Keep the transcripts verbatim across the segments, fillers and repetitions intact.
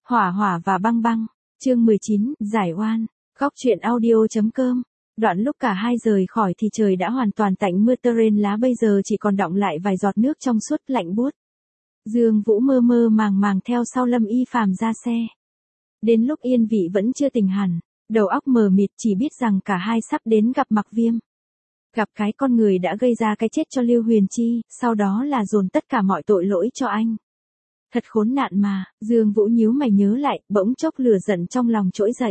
Hỏa hỏa và băng băng. Chương mười chín, giải oan. Góc truyện audio.com. Đoạn lúc cả hai rời khỏi thì trời đã hoàn toàn tạnh mưa, tơ rên lá bây giờ chỉ còn đọng lại vài giọt nước trong suốt lạnh buốt. Dương Vũ mơ mơ màng màng theo sau Lâm Y Phàm ra xe. Đến lúc yên vị vẫn chưa tỉnh hẳn, đầu óc mờ mịt chỉ biết rằng cả hai sắp đến gặp Mạc Viêm. Gặp cái con người đã gây ra cái chết cho Lưu Huyền Chi, sau đó là dồn tất cả mọi tội lỗi cho anh. Thật khốn nạn mà, Dương Vũ nhíu mày nhớ lại, bỗng chốc lửa giận trong lòng trỗi dậy.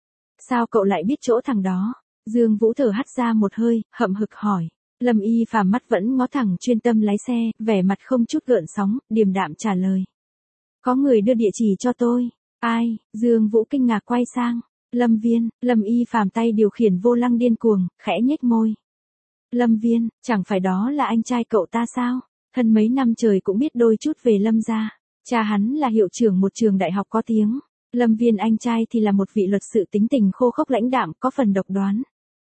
Sao cậu lại biết chỗ thằng đó? Dương Vũ thở hắt ra một hơi, hậm hực hỏi. Lâm Y Phàm mắt vẫn ngó thẳng chuyên tâm lái xe, vẻ mặt không chút gợn sóng, điềm đạm trả lời. Có người đưa địa chỉ cho tôi. Ai? Dương Vũ kinh ngạc quay sang. Lâm Viên. Lâm Y Phàm tay điều khiển vô lăng điên cuồng, khẽ nhếch môi. Lâm Viên, chẳng phải đó là anh trai cậu ta sao? Thân mấy năm trời cũng biết đôi chút về Lâm gia. Cha hắn là hiệu trưởng một trường đại học có tiếng. Lâm Viên anh trai thì là một vị luật sư tính tình khô khốc lãnh đạm, có phần độc đoán.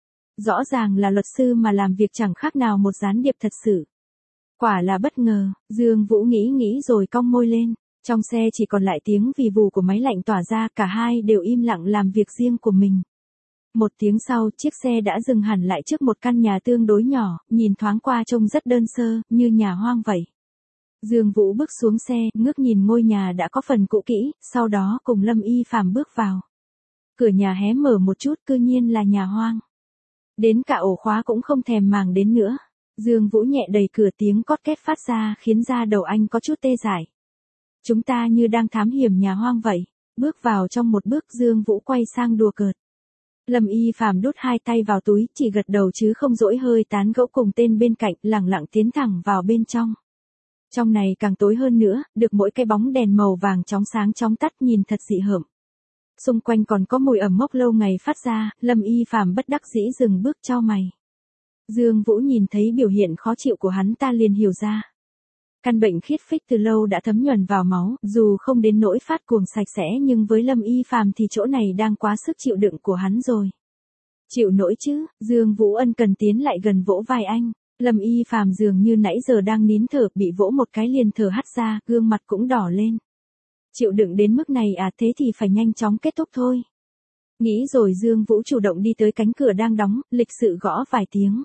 Rõ ràng là luật sư mà làm việc chẳng khác nào một gián điệp thật sự. Quả là bất ngờ, Dương Vũ nghĩ nghĩ rồi cong môi lên. Trong xe chỉ còn lại tiếng vì vù của máy lạnh tỏa ra, cả hai đều im lặng làm việc riêng của mình. Một tiếng sau, chiếc xe đã dừng hẳn lại trước một căn nhà tương đối nhỏ, nhìn thoáng qua trông rất đơn sơ, như nhà hoang vậy. Dương Vũ bước xuống xe, ngước nhìn ngôi nhà đã có phần cũ kỹ, sau đó cùng Lâm Y Phàm bước vào. Cửa nhà hé mở một chút, cư nhiên là nhà hoang. Đến cả ổ khóa cũng không thèm màng đến nữa. Dương Vũ nhẹ đẩy cửa, tiếng cót két phát ra khiến da đầu anh có chút tê dại. Chúng ta như đang thám hiểm nhà hoang vậy. Bước vào trong một bước, Dương Vũ quay sang đùa cợt. Lâm Y Phàm đút hai tay vào túi, chỉ gật đầu chứ không dỗi hơi tán gẫu cùng tên bên cạnh, lẳng lặng tiến thẳng vào bên trong. Trong này càng tối hơn nữa, được mỗi cái bóng đèn màu vàng chóng sáng chóng tắt nhìn thật dị hợm. Xung quanh còn có mùi ẩm mốc lâu ngày phát ra, Lâm Y Phàm bất đắc dĩ dừng bước chau mày. Dương Vũ nhìn thấy biểu hiện khó chịu của hắn ta liền hiểu ra. Căn bệnh khiết phích từ lâu đã thấm nhuần vào máu, dù không đến nỗi phát cuồng sạch sẽ nhưng với Lâm Y Phàm thì chỗ này đang quá sức chịu đựng của hắn rồi. Chịu nổi chứ? Dương Vũ ân cần tiến lại gần vỗ vai anh. Lâm Y Phàm dường như nãy giờ đang nín thở, bị vỗ một cái liền thở hắt ra, gương mặt cũng đỏ lên. Chịu đựng đến mức này à, thế thì phải nhanh chóng kết thúc thôi. Nghĩ rồi Dương Vũ chủ động đi tới cánh cửa đang đóng, lịch sự gõ vài tiếng.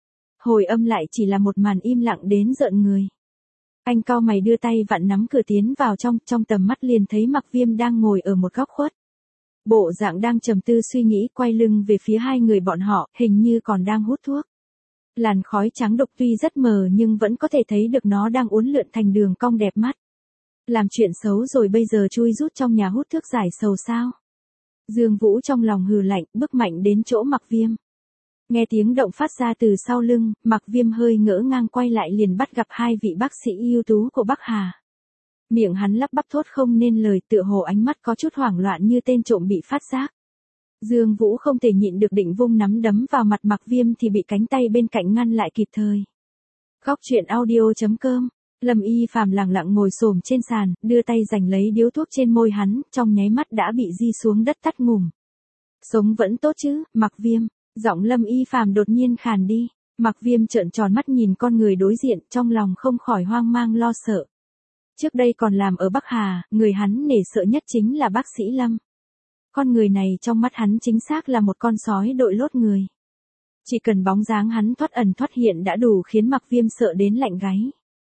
Hồi âm lại chỉ là một màn im lặng đến rợn người. Anh cau mày đưa tay vặn nắm cửa tiến vào trong, trong tầm mắt liền thấy Mạc Viêm đang ngồi ở một góc khuất. Bộ dạng đang trầm tư suy nghĩ, quay lưng về phía hai người bọn họ, hình như còn đang hút thuốc. Làn khói trắng đục tuy rất mờ nhưng vẫn có thể thấy được nó đang uốn lượn thành đường cong đẹp mắt. Làm chuyện xấu rồi bây giờ chui rút trong nhà hút thuốc giải sầu sao? Dương Vũ trong lòng hừ lạnh, bước mạnh đến chỗ Mạc Viêm. Nghe tiếng động phát ra từ sau lưng, Mạc Viêm hơi ngỡ ngàng quay lại liền bắt gặp hai vị bác sĩ ưu tú của Bắc Hà. Miệng hắn lắp bắp thốt không nên lời, tựa hồ ánh mắt có chút hoảng loạn như tên trộm bị phát giác. Dương Vũ không thể nhịn được định vung nắm đấm vào mặt Mạc Viêm thì bị cánh tay bên cạnh ngăn lại kịp thời. Góc truyện audio.com. Lâm Y Phàm lẳng lặng ngồi xổm trên sàn, đưa tay giành lấy điếu thuốc trên môi hắn, trong nháy mắt đã bị di xuống đất tắt ngủm. Sống vẫn tốt chứ, Mạc Viêm? Giọng Lâm Y Phàm đột nhiên khàn đi. Mạc Viêm trợn tròn mắt nhìn con người đối diện, trong lòng không khỏi hoang mang lo sợ. Trước đây còn làm ở Bắc Hà, người hắn nể sợ nhất chính là bác sĩ Lâm. Con người này trong mắt hắn chính xác là một con sói đội lốt người. Chỉ cần bóng dáng hắn thoát ẩn thoát hiện đã đủ khiến Mạc Viêm sợ đến lạnh gáy.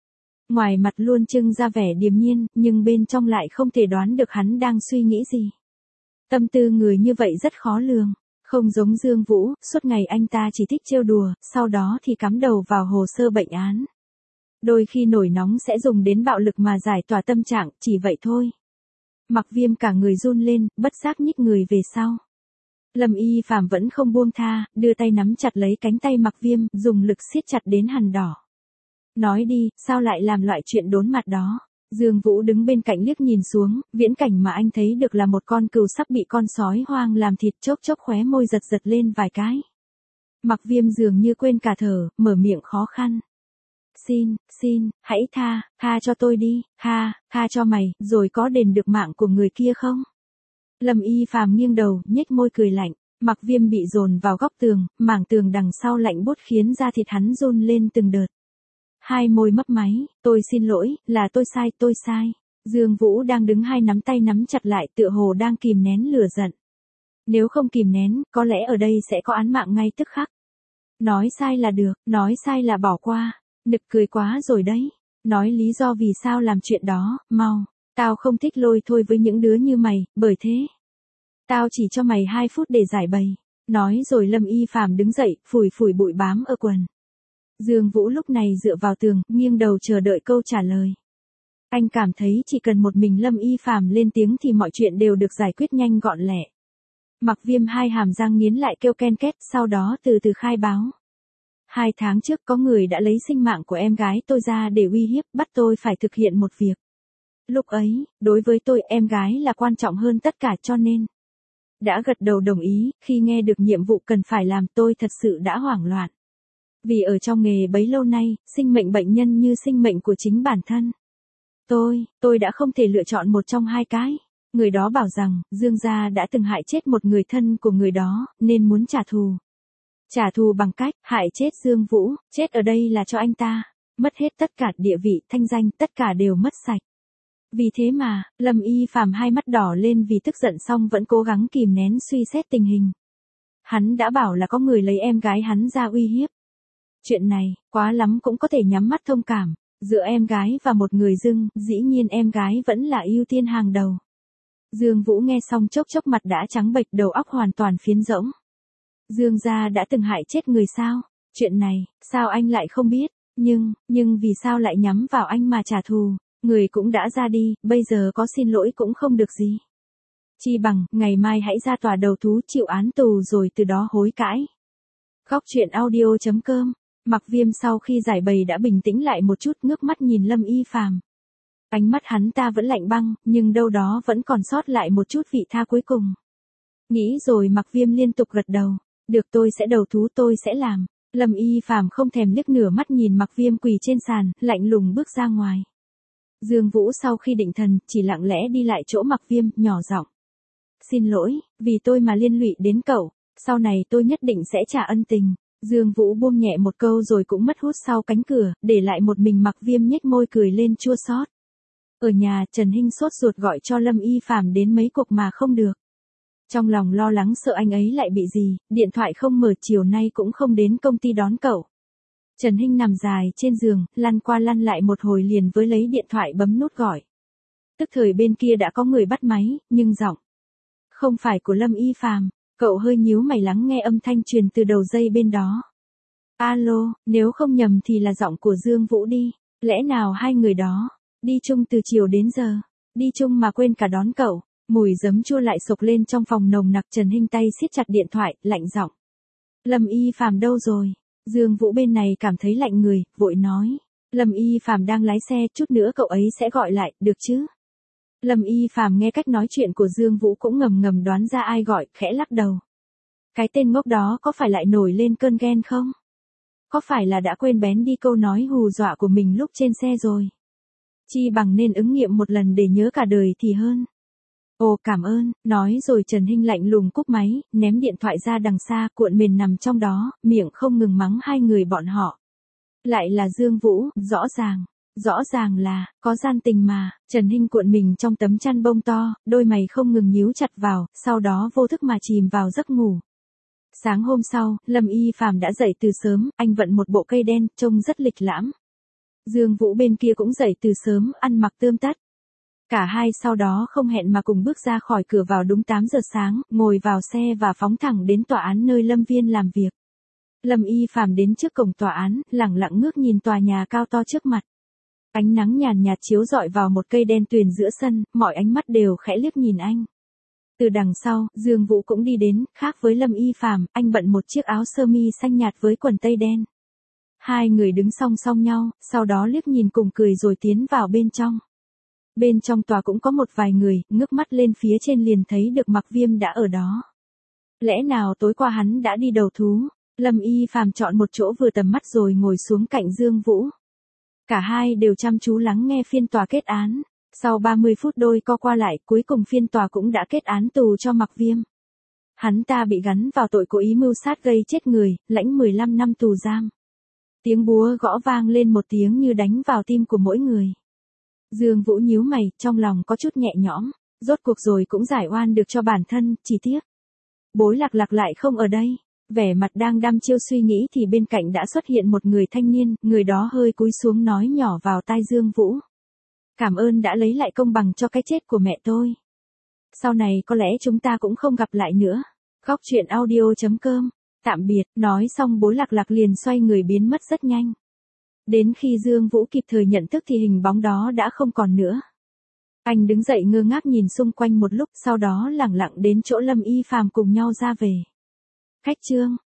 Ngoài mặt luôn trưng ra vẻ điềm nhiên, nhưng bên trong lại không thể đoán được hắn đang suy nghĩ gì. Tâm tư người như vậy rất khó lường. Không giống Dương Vũ, suốt ngày anh ta chỉ thích trêu đùa, sau đó thì cắm đầu vào hồ sơ bệnh án. Đôi khi nổi nóng sẽ dùng đến bạo lực mà giải tỏa tâm trạng, chỉ vậy thôi. Mạc Viêm cả người run lên, bất giác nhích người về sau. Lâm Y Phàm vẫn không buông tha, đưa tay nắm chặt lấy cánh tay Mạc Viêm, dùng lực siết chặt đến hằn đỏ. Nói đi, sao lại làm loại chuyện đốn mặt đó? Dương Vũ đứng bên cạnh liếc nhìn xuống, viễn cảnh mà anh thấy được là một con cừu sắp bị con sói hoang làm thịt, chốc chốc khóe môi giật giật lên vài cái. Mạc Viêm dường như quên cả thở, mở miệng khó khăn. Xin, xin, hãy tha, tha cho tôi đi, tha, tha cho mày, rồi có đền được mạng của người kia không? Lâm Y Phàm nghiêng đầu, nhếch môi cười lạnh. Mạc Viêm bị dồn vào góc tường, mảng tường đằng sau lạnh buốt khiến da thịt hắn run lên từng đợt. Hai môi mấp máy, tôi xin lỗi, là tôi sai, tôi sai. Dương Vũ đang đứng hai nắm tay nắm chặt lại tựa hồ đang kìm nén lửa giận. Nếu không kìm nén, có lẽ ở đây sẽ có án mạng ngay tức khắc. Nói sai là được, nói sai là bỏ qua. Nực cười quá rồi đấy. Nói lý do vì sao làm chuyện đó, mau. Tao không thích lôi thôi với những đứa như mày, bởi thế. Tao chỉ cho mày hai phút để giải bày. Nói rồi Lâm Y Phàm đứng dậy, phủi phủi bụi bám ở quần. Dương Vũ lúc này dựa vào tường, nghiêng đầu chờ đợi câu trả lời. Anh cảm thấy chỉ cần một mình Lâm Y Phàm lên tiếng thì mọi chuyện đều được giải quyết nhanh gọn lẹ. Mặc Viêm hai hàm răng nghiến lại kêu ken két, sau đó từ từ khai báo. Hai tháng trước có người đã lấy sinh mạng của em gái tôi ra để uy hiếp, bắt tôi phải thực hiện một việc. Lúc ấy, đối với tôi em gái là quan trọng hơn tất cả cho nên. Đã gật đầu đồng ý, khi nghe được nhiệm vụ cần phải làm tôi thật sự đã hoảng loạn. Vì ở trong nghề bấy lâu nay, sinh mệnh bệnh nhân như sinh mệnh của chính bản thân. Tôi, tôi đã không thể lựa chọn một trong hai cái. Người đó bảo rằng, Dương gia đã từng hại chết một người thân của người đó, nên muốn trả thù. Trả thù bằng cách, hại chết Dương Vũ, chết ở đây là cho anh ta. Mất hết tất cả địa vị, thanh danh, tất cả đều mất sạch. Vì thế mà, Lâm Y Phàm hai mắt đỏ lên vì tức giận xong vẫn cố gắng kìm nén suy xét tình hình. Hắn đã bảo là có người lấy em gái hắn ra uy hiếp. Chuyện này, quá lắm cũng có thể nhắm mắt thông cảm. Giữa em gái và một người dưng, dĩ nhiên em gái vẫn là ưu tiên hàng đầu. Dương Vũ nghe xong chốc chốc mặt đã trắng bệch, đầu óc hoàn toàn phiến rỗng. Dương gia đã từng hại chết người sao? Chuyện này, sao anh lại không biết? Nhưng, nhưng vì sao lại nhắm vào anh mà trả thù? Người cũng đã ra đi, bây giờ có xin lỗi cũng không được gì. Chi bằng, ngày mai hãy ra tòa đầu thú chịu án tù rồi từ đó hối cãi. Góc truyện audio chấm com. Mặc Viêm sau khi giải bày đã bình tĩnh lại một chút, ngước mắt nhìn Lâm Y Phàm. Ánh mắt hắn ta vẫn lạnh băng, nhưng đâu đó vẫn còn sót lại một chút vị tha cuối cùng. Nghĩ rồi Mặc Viêm liên tục gật đầu. Được, tôi sẽ đầu thú, tôi sẽ làm. Lâm Y Phàm không thèm liếc nửa mắt nhìn Mặc Viêm quỳ trên sàn, lạnh lùng bước ra ngoài. Dương Vũ sau khi định thần, chỉ lặng lẽ đi lại chỗ Mặc Viêm, nhỏ giọng. Xin lỗi, vì tôi mà liên lụy đến cậu, sau này tôi nhất định sẽ trả ân tình. Dương Vũ buông nhẹ một câu rồi cũng mất hút sau cánh cửa, để lại một mình Mặc Viêm nhếch môi cười lên chua xót. Ở nhà, Trần Hinh sốt ruột gọi cho Lâm Y Phàm đến mấy cuộc mà không được. Trong lòng lo lắng sợ anh ấy lại bị gì, điện thoại không mở, chiều nay cũng không đến công ty đón cậu. Trần Hinh nằm dài trên giường, lăn qua lăn lại một hồi liền với lấy điện thoại bấm nút gọi. Tức thời bên kia đã có người bắt máy, nhưng giọng không phải của Lâm Y Phàm. Cậu hơi nhíu mày lắng nghe âm thanh truyền từ đầu dây bên đó. Alo, nếu không nhầm thì là giọng của Dương Vũ đi. Lẽ nào hai người đó đi chung từ chiều đến giờ, đi chung mà quên cả đón cậu. Mùi giấm chua lại sộc lên trong phòng nồng nặc. Trần Hinh tay siết chặt điện thoại, lạnh giọng. Lâm Y Phàm đâu rồi? Dương Vũ bên này cảm thấy lạnh người, vội nói. Lâm Y Phàm đang lái xe, chút nữa cậu ấy sẽ gọi lại, được chứ? Lâm Y Phàm nghe cách nói chuyện của Dương Vũ cũng ngầm ngầm đoán ra ai gọi, khẽ lắc đầu. Cái tên ngốc đó có phải lại nổi lên cơn ghen không? Có phải là đã quên bén đi câu nói hù dọa của mình lúc trên xe rồi? Chi bằng nên ứng nghiệm một lần để nhớ cả đời thì hơn. Ồ, cảm ơn, nói rồi Trần Hinh lạnh lùng cúp máy, ném điện thoại ra đằng xa, cuộn mền nằm trong đó, miệng không ngừng mắng hai người bọn họ. Lại là Dương Vũ, rõ ràng. Rõ ràng là, có gian tình mà. Trần Hinh cuộn mình trong tấm chăn bông to, đôi mày không ngừng nhíu chặt vào, sau đó vô thức mà chìm vào giấc ngủ. Sáng hôm sau, Lâm Y Phàm đã dậy từ sớm, anh vận một bộ cây đen, trông rất lịch lãm. Dương Vũ bên kia cũng dậy từ sớm, ăn mặc tươm tất. Cả hai sau đó không hẹn mà cùng bước ra khỏi cửa vào đúng tám giờ sáng, ngồi vào xe và phóng thẳng đến tòa án nơi Lâm Viên làm việc. Lâm Y Phàm đến trước cổng tòa án, lẳng lặng ngước nhìn tòa nhà cao to trước mặt. Ánh nắng nhàn nhạt chiếu rọi vào một cây đen tuyền giữa sân, mọi ánh mắt đều khẽ liếc nhìn anh. Từ đằng sau, Dương Vũ cũng đi đến, khác với Lâm Y Phàm, anh bận một chiếc áo sơ mi xanh nhạt với quần tây đen. Hai người đứng song song nhau, sau đó liếc nhìn cùng cười rồi tiến vào bên trong. Bên trong tòa cũng có một vài người, ngước mắt lên phía trên liền thấy được Mặc Viêm đã ở đó. Lẽ nào tối qua hắn đã đi đầu thú? Lâm Y Phàm chọn một chỗ vừa tầm mắt rồi ngồi xuống cạnh Dương Vũ. Cả hai đều chăm chú lắng nghe phiên tòa kết án. Sau ba mươi phút đôi co qua lại, cuối cùng phiên tòa cũng đã kết án tù cho Mặc Viêm. Hắn ta bị gắn vào tội cố ý mưu sát gây chết người, lãnh mười lăm năm tù giam. Tiếng búa gõ vang lên một tiếng như đánh vào tim của mỗi người. Dương Vũ nhíu mày, trong lòng có chút nhẹ nhõm, rốt cuộc rồi cũng giải oan được cho bản thân, chỉ tiếc. Bối Lạc Lạc lại không ở đây, vẻ mặt đang đăm chiêu suy nghĩ thì bên cạnh đã xuất hiện một người thanh niên, người đó hơi cúi xuống nói nhỏ vào tai Dương Vũ. Cảm ơn đã lấy lại công bằng cho cái chết của mẹ tôi. Sau này có lẽ chúng ta cũng không gặp lại nữa. Góc truyện audio chấm com. Tạm biệt, nói xong Bối Lạc Lạc liền xoay người biến mất rất nhanh. Đến khi Dương Vũ kịp thời nhận thức thì hình bóng đó đã không còn nữa. Anh đứng dậy ngơ ngác nhìn xung quanh một lúc, sau đó lẳng lặng đến chỗ Lâm Y Phàm cùng nhau ra về. Khách Trương,